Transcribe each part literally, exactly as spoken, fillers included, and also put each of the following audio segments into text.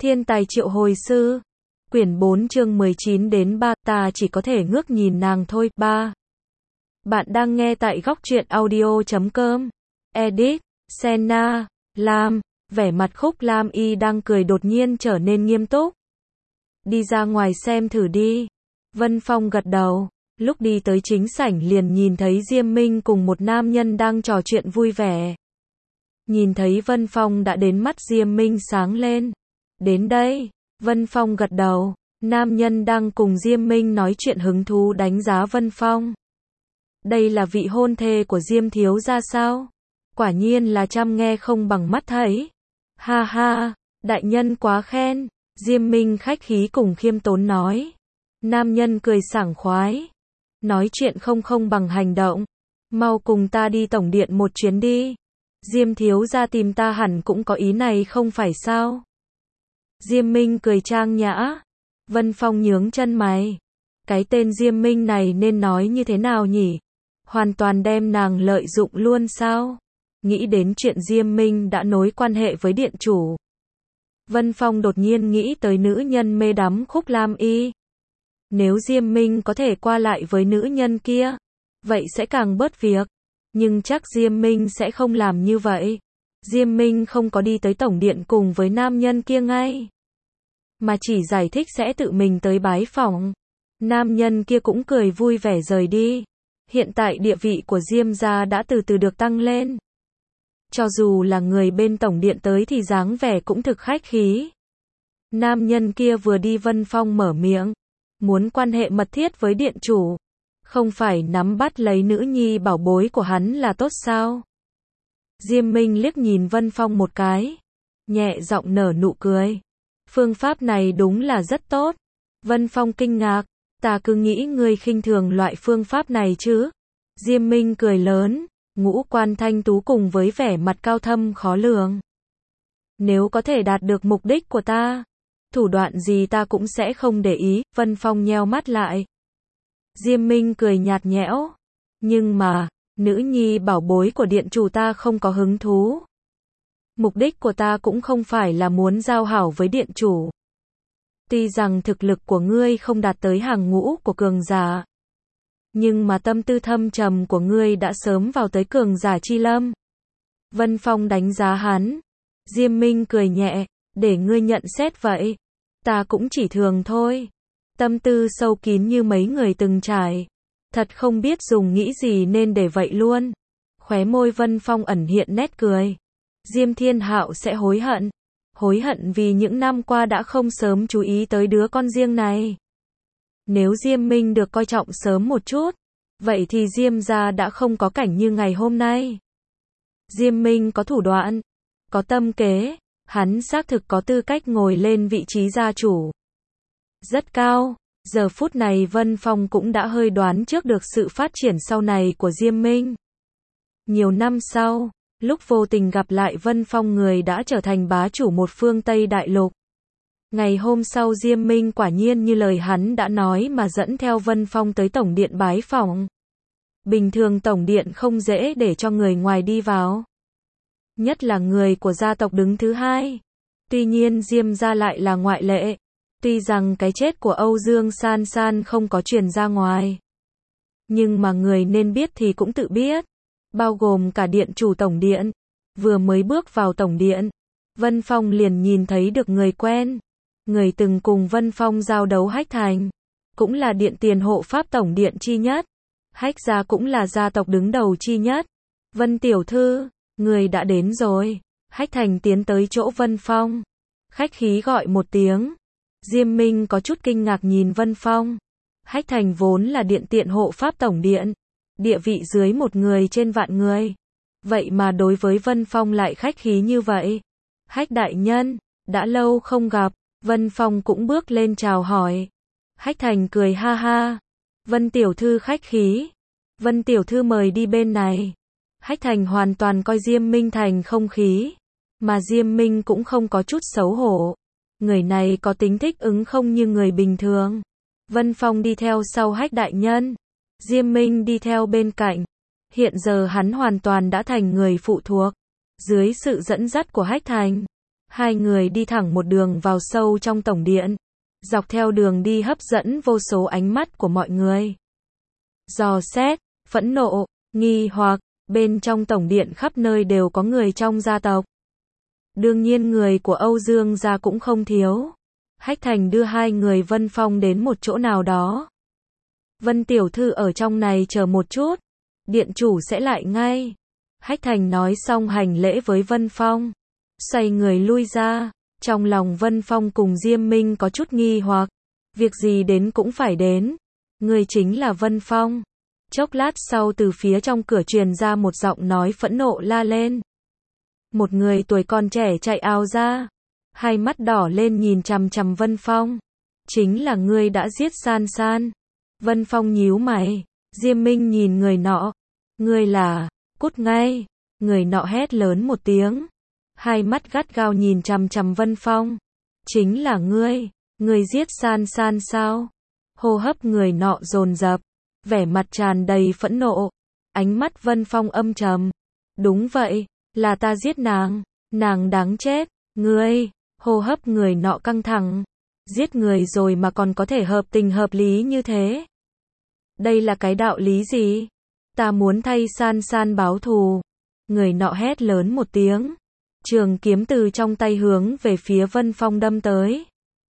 Thiên tài triệu hồi sư. Quyển bốn chương mười chín đến ba, ta chỉ có thể ngước nhìn nàng thôi. ba. Bạn đang nghe tại góc truyện audio chấm com. Edit, Senna, Lam, vẻ mặt Khúc Lam Y đang cười đột nhiên trở nên nghiêm túc. Đi ra ngoài xem thử đi. Vân Phong gật đầu, lúc đi tới chính sảnh liền nhìn thấy Diêm Minh cùng một nam nhân đang trò chuyện vui vẻ. Nhìn thấy Vân Phong đã đến, mắt Diêm Minh sáng lên. Đến đây, Vân Phong gật đầu, nam nhân đang cùng Diêm Minh nói chuyện hứng thú đánh giá Vân Phong. Đây là vị hôn thê của Diêm thiếu gia sao? Quả nhiên là chăm nghe không bằng mắt thấy. Ha ha, đại nhân quá khen, Diêm Minh khách khí cùng khiêm tốn nói. Nam nhân cười sảng khoái. Nói chuyện không không bằng hành động. Mau cùng ta đi tổng điện một chuyến đi. Diêm thiếu gia tìm ta hẳn cũng có ý này không phải sao? Diêm Minh cười trang nhã. Vân Phong nhướng chân mày. Cái tên Diêm Minh này nên nói như thế nào nhỉ? Hoàn toàn đem nàng lợi dụng luôn sao? Nghĩ đến chuyện Diêm Minh đã nối quan hệ với điện chủ. Vân Phong đột nhiên nghĩ tới nữ nhân mê đắm Khúc Lam Y. Nếu Diêm Minh có thể qua lại với nữ nhân kia, vậy sẽ càng bớt việc. Nhưng chắc Diêm Minh sẽ không làm như vậy. Diêm Minh không có đi tới tổng điện cùng với nam nhân kia ngay, mà chỉ giải thích sẽ tự mình tới bái phỏng. Nam nhân kia cũng cười vui vẻ rời đi. Hiện tại địa vị của Diêm gia đã từ từ được tăng lên. Cho dù là người bên tổng điện tới thì dáng vẻ cũng thực khách khí. Nam nhân kia vừa đi, Vân Phong mở miệng. Muốn quan hệ mật thiết với điện chủ, không phải nắm bắt lấy nữ nhi bảo bối của hắn là tốt sao? Diêm Minh liếc nhìn Vân Phong một cái, nhẹ giọng nở nụ cười. Phương pháp này đúng là rất tốt. Vân Phong kinh ngạc, ta cứ nghĩ ngươi khinh thường loại phương pháp này chứ. Diêm Minh cười lớn, ngũ quan thanh tú cùng với vẻ mặt cao thâm khó lường. Nếu có thể đạt được mục đích của ta, thủ đoạn gì ta cũng sẽ không để ý. Vân Phong nheo mắt lại. Diêm Minh cười nhạt nhẽo. Nhưng mà, nữ nhi bảo bối của điện chủ ta không có hứng thú. Mục đích của ta cũng không phải là muốn giao hảo với điện chủ. Tuy rằng thực lực của ngươi không đạt tới hàng ngũ của cường giả, nhưng mà tâm tư thâm trầm của ngươi đã sớm vào tới cường giả chi lâm. Vân Phong đánh giá hắn. Diêm Minh cười nhẹ, để ngươi nhận xét vậy. Ta cũng chỉ thường thôi. Tâm tư sâu kín như mấy người từng trải. Thật không biết dùng nghĩ gì nên để vậy luôn. Khóe môi Vân Phong ẩn hiện nét cười. Diêm Thiên Hạo sẽ hối hận. Hối hận vì những năm qua đã không sớm chú ý tới đứa con riêng này. Nếu Diêm Minh được coi trọng sớm một chút, vậy thì Diêm gia đã không có cảnh như ngày hôm nay. Diêm Minh có thủ đoạn, có tâm kế, hắn xác thực có tư cách ngồi lên vị trí gia chủ rất cao. Giờ phút này Vân Phong cũng đã hơi đoán trước được sự phát triển sau này của Diêm Minh. Nhiều năm sau, lúc vô tình gặp lại Vân Phong, người đã trở thành bá chủ một phương Tây Đại Lục. Ngày hôm sau Diêm Minh quả nhiên như lời hắn đã nói mà dẫn theo Vân Phong tới tổng điện bái phỏng. Bình thường tổng điện không dễ để cho người ngoài đi vào, nhất là người của gia tộc đứng thứ hai. Tuy nhiên Diêm gia lại là ngoại lệ. Tuy rằng cái chết của Âu Dương San San không có truyền ra ngoài, nhưng mà người nên biết thì cũng tự biết, bao gồm cả điện chủ tổng điện. Vừa mới bước vào tổng điện, Vân Phong liền nhìn thấy được người quen, người từng cùng Vân Phong giao đấu Hách Thành, cũng là điện tiền hộ pháp tổng điện chi nhất. Hách gia cũng là gia tộc đứng đầu chi nhất. Vân tiểu thư, người đã đến rồi. Hách Thành tiến tới chỗ Vân Phong, khách khí gọi một tiếng. Diêm Minh có chút kinh ngạc nhìn Vân Phong. Hách Thành vốn là điện tiện hộ pháp tổng điện, địa vị dưới một người trên vạn người. Vậy mà đối với Vân Phong lại khách khí như vậy. Hách đại nhân, đã lâu không gặp. Vân Phong cũng bước lên chào hỏi. Hách Thành cười ha ha. Vân tiểu thư khách khí. Vân tiểu thư mời đi bên này. Hách Thành hoàn toàn coi Diêm Minh thành không khí, mà Diêm Minh cũng không có chút xấu hổ. Người này có tính thích ứng không như người bình thường. Vân Phong đi theo sau Hách đại nhân, Diêm Minh đi theo bên cạnh. Hiện giờ hắn hoàn toàn đã thành người phụ thuộc, dưới sự dẫn dắt của Hách Thành. Hai người đi thẳng một đường vào sâu trong tổng điện. Dọc theo đường đi hấp dẫn vô số ánh mắt của mọi người. Dò xét, phẫn nộ, nghi hoặc, bên trong tổng điện khắp nơi đều có người trong gia tộc. Đương nhiên người của Âu Dương gia cũng không thiếu. Hách Thành đưa hai người Vân Phong đến một chỗ nào đó. Vân tiểu thư ở trong này chờ một chút. Điện chủ sẽ lại ngay. Hách Thành nói xong hành lễ với Vân Phong. Xoay người lui ra. Trong lòng Vân Phong cùng Diêm Minh có chút nghi hoặc. Việc gì đến cũng phải đến. Người chính là Vân Phong. Chốc lát sau từ phía trong cửa truyền ra một giọng nói phẫn nộ la lên. Một người tuổi còn trẻ chạy ào ra. Hai mắt đỏ lên nhìn chằm chằm Vân Phong. Chính là ngươi đã giết San San. Vân Phong nhíu mày. Diêm Minh nhìn người nọ. Ngươi là, cút ngay. Người nọ hét lớn một tiếng. Hai mắt gắt gao nhìn chằm chằm Vân Phong. Chính là ngươi. Ngươi giết San San sao? Hô hấp người nọ dồn dập. Vẻ mặt tràn đầy phẫn nộ. Ánh mắt Vân Phong âm trầm. Đúng vậy, là ta giết nàng. Nàng đáng chết. Ngươi, hô hấp người nọ căng thẳng. Giết người rồi mà còn có thể hợp tình hợp lý như thế. Đây là cái đạo lý gì? Ta muốn thay San San báo thù. Người nọ hét lớn một tiếng. Trường kiếm từ trong tay hướng về phía Vân Phong đâm tới.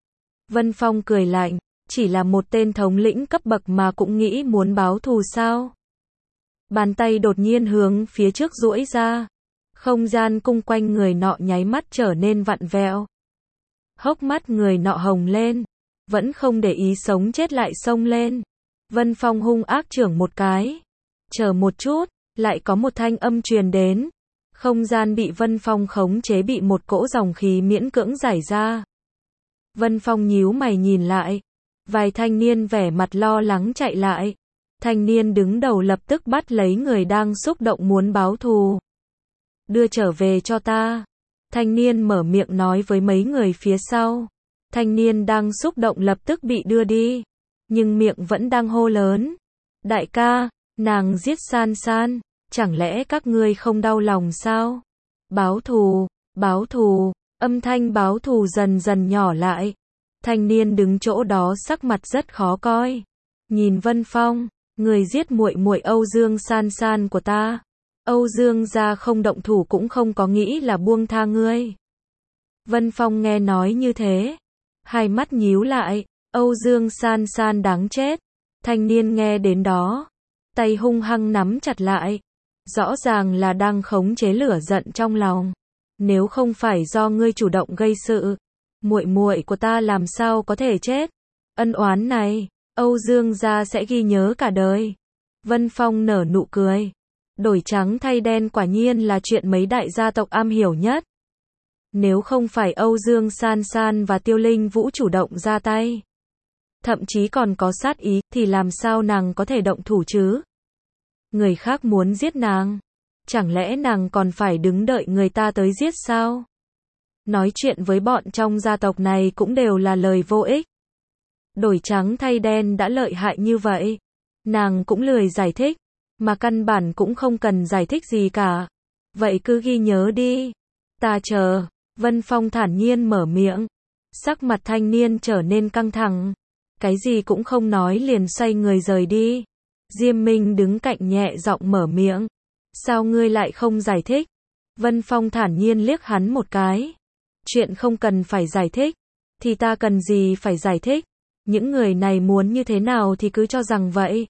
Vân Phong cười lạnh. Chỉ là một tên thống lĩnh cấp bậc mà cũng nghĩ muốn báo thù sao? Bàn tay đột nhiên hướng phía trước duỗi ra. Không gian cung quanh người nọ nháy mắt trở nên vặn vẹo. Hốc mắt người nọ hồng lên. Vẫn không để ý sống chết lại xông lên. Vân Phong hung ác chưởng một cái. Chờ một chút, lại có một thanh âm truyền đến. Không gian bị Vân Phong khống chế bị một cỗ dòng khí miễn cưỡng giải ra. Vân Phong nhíu mày nhìn lại. Vài thanh niên vẻ mặt lo lắng chạy lại. Thanh niên đứng đầu lập tức bắt lấy người đang xúc động muốn báo thù. Đưa trở về cho ta. Thanh niên mở miệng nói với mấy người phía sau. Thanh niên đang xúc động lập tức bị đưa đi. Nhưng miệng vẫn đang hô lớn. Đại ca, nàng giết San San. Chẳng lẽ các ngươi không đau lòng sao? Báo thù, báo thù. Âm thanh báo thù dần dần nhỏ lại. Thanh niên đứng chỗ đó sắc mặt rất khó coi. Nhìn Vân Phong, người giết muội muội Âu Dương San San của ta. Âu Dương gia không động thủ cũng không có nghĩ là buông tha ngươi. Vân Phong nghe nói như thế. Hai mắt nhíu lại. Âu Dương San San đáng chết. Thanh niên nghe đến đó. Tay hung hăng nắm chặt lại. Rõ ràng là đang khống chế lửa giận trong lòng. Nếu không phải do ngươi chủ động gây sự. Muội muội của ta làm sao có thể chết? Ân oán này, Âu Dương gia sẽ ghi nhớ cả đời. Vân Phong nở nụ cười. Đổi trắng thay đen quả nhiên là chuyện mấy đại gia tộc am hiểu nhất. Nếu không phải Âu Dương San San và Tiêu Linh Vũ chủ động ra tay, thậm chí còn có sát ý, thì làm sao nàng có thể động thủ chứ? Người khác muốn giết nàng, chẳng lẽ nàng còn phải đứng đợi người ta tới giết sao? Nói chuyện với bọn trong gia tộc này cũng đều là lời vô ích. Đổi trắng thay đen đã lợi hại như vậy. Nàng cũng lười giải thích. Mà căn bản cũng không cần giải thích gì cả. Vậy cứ ghi nhớ đi. Ta chờ. Vân Phong thản nhiên mở miệng. Sắc mặt thanh niên trở nên căng thẳng. Cái gì cũng không nói liền xoay người rời đi. Diêm Minh đứng cạnh nhẹ giọng mở miệng. Sao ngươi lại không giải thích? Vân Phong thản nhiên liếc hắn một cái. Chuyện không cần phải giải thích. Thì ta cần gì phải giải thích? Những người này muốn như thế nào thì cứ cho rằng vậy.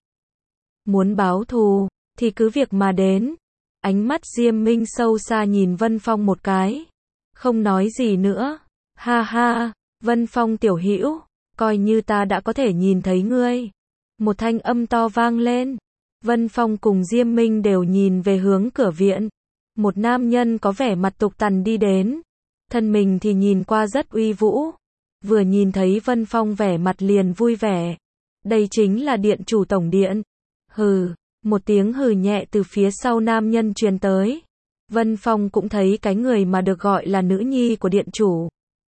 Muốn báo thù, thì cứ việc mà đến. Ánh mắt Diêm Minh sâu xa nhìn Vân Phong một cái. Không nói gì nữa. Ha ha, Vân Phong tiểu hữu, coi như ta đã có thể nhìn thấy ngươi. Một thanh âm to vang lên. Vân Phong cùng Diêm Minh đều nhìn về hướng cửa viện. Một nam nhân có vẻ mặt tục tằn đi đến. Thân mình thì nhìn qua rất uy vũ. Vừa nhìn thấy Vân Phong vẻ mặt liền vui vẻ. Đây chính là điện chủ tổng điện. Hừ, một tiếng hừ nhẹ từ phía sau nam nhân truyền tới. Vân Phong cũng thấy cái người mà được gọi là nữ nhi của điện chủ.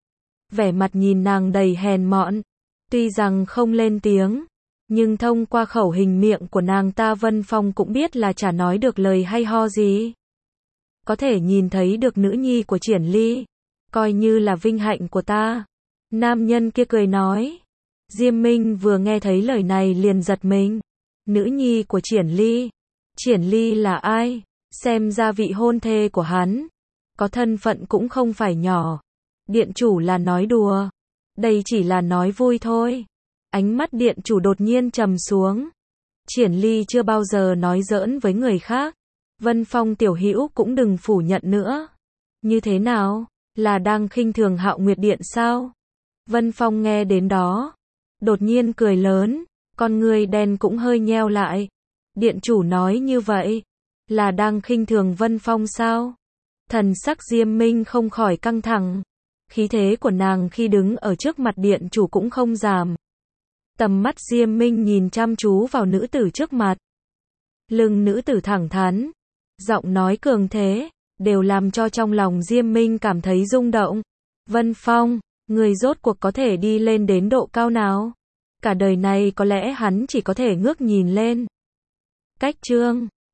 Vẻ mặt nhìn nàng đầy hèn mọn. Tuy rằng không lên tiếng, nhưng thông qua khẩu hình miệng của nàng ta Vân Phong cũng biết là chả nói được lời hay ho gì. Có thể nhìn thấy được nữ nhi của Triển Ly. coi như là vinh hạnh của ta. Nam nhân kia cười nói. Diêm Minh vừa nghe thấy lời này liền giật mình. Nữ nhi của Triển Ly. Triển Ly là ai? Xem ra vị hôn thê của hắn. Có thân phận cũng không phải nhỏ. Điện chủ là nói đùa. Đây chỉ là nói vui thôi. Ánh mắt điện chủ đột nhiên trầm xuống. Triển Ly chưa bao giờ nói giỡn với người khác. Vân Phong tiểu hữu cũng đừng phủ nhận nữa. Như thế nào? Là đang khinh thường Hạo Nguyệt Điện sao? Vân Phong nghe đến đó. Đột nhiên cười lớn. Con người đen cũng hơi nheo lại. Điện chủ nói như vậy. Là đang khinh thường Vân Phong sao? Thần sắc Diêm Minh không khỏi căng thẳng. Khí thế của nàng khi đứng ở trước mặt điện chủ cũng không giảm. Tầm mắt Diêm Minh nhìn chăm chú vào nữ tử trước mặt. Lưng nữ tử thẳng thắn. Giọng nói cường thế. Đều làm cho trong lòng Diêm Minh cảm thấy rung động. Vân Phong, người rốt cuộc có thể đi lên đến độ cao nào? Cả đời này có lẽ hắn chỉ có thể ngước nhìn lên. Cách chương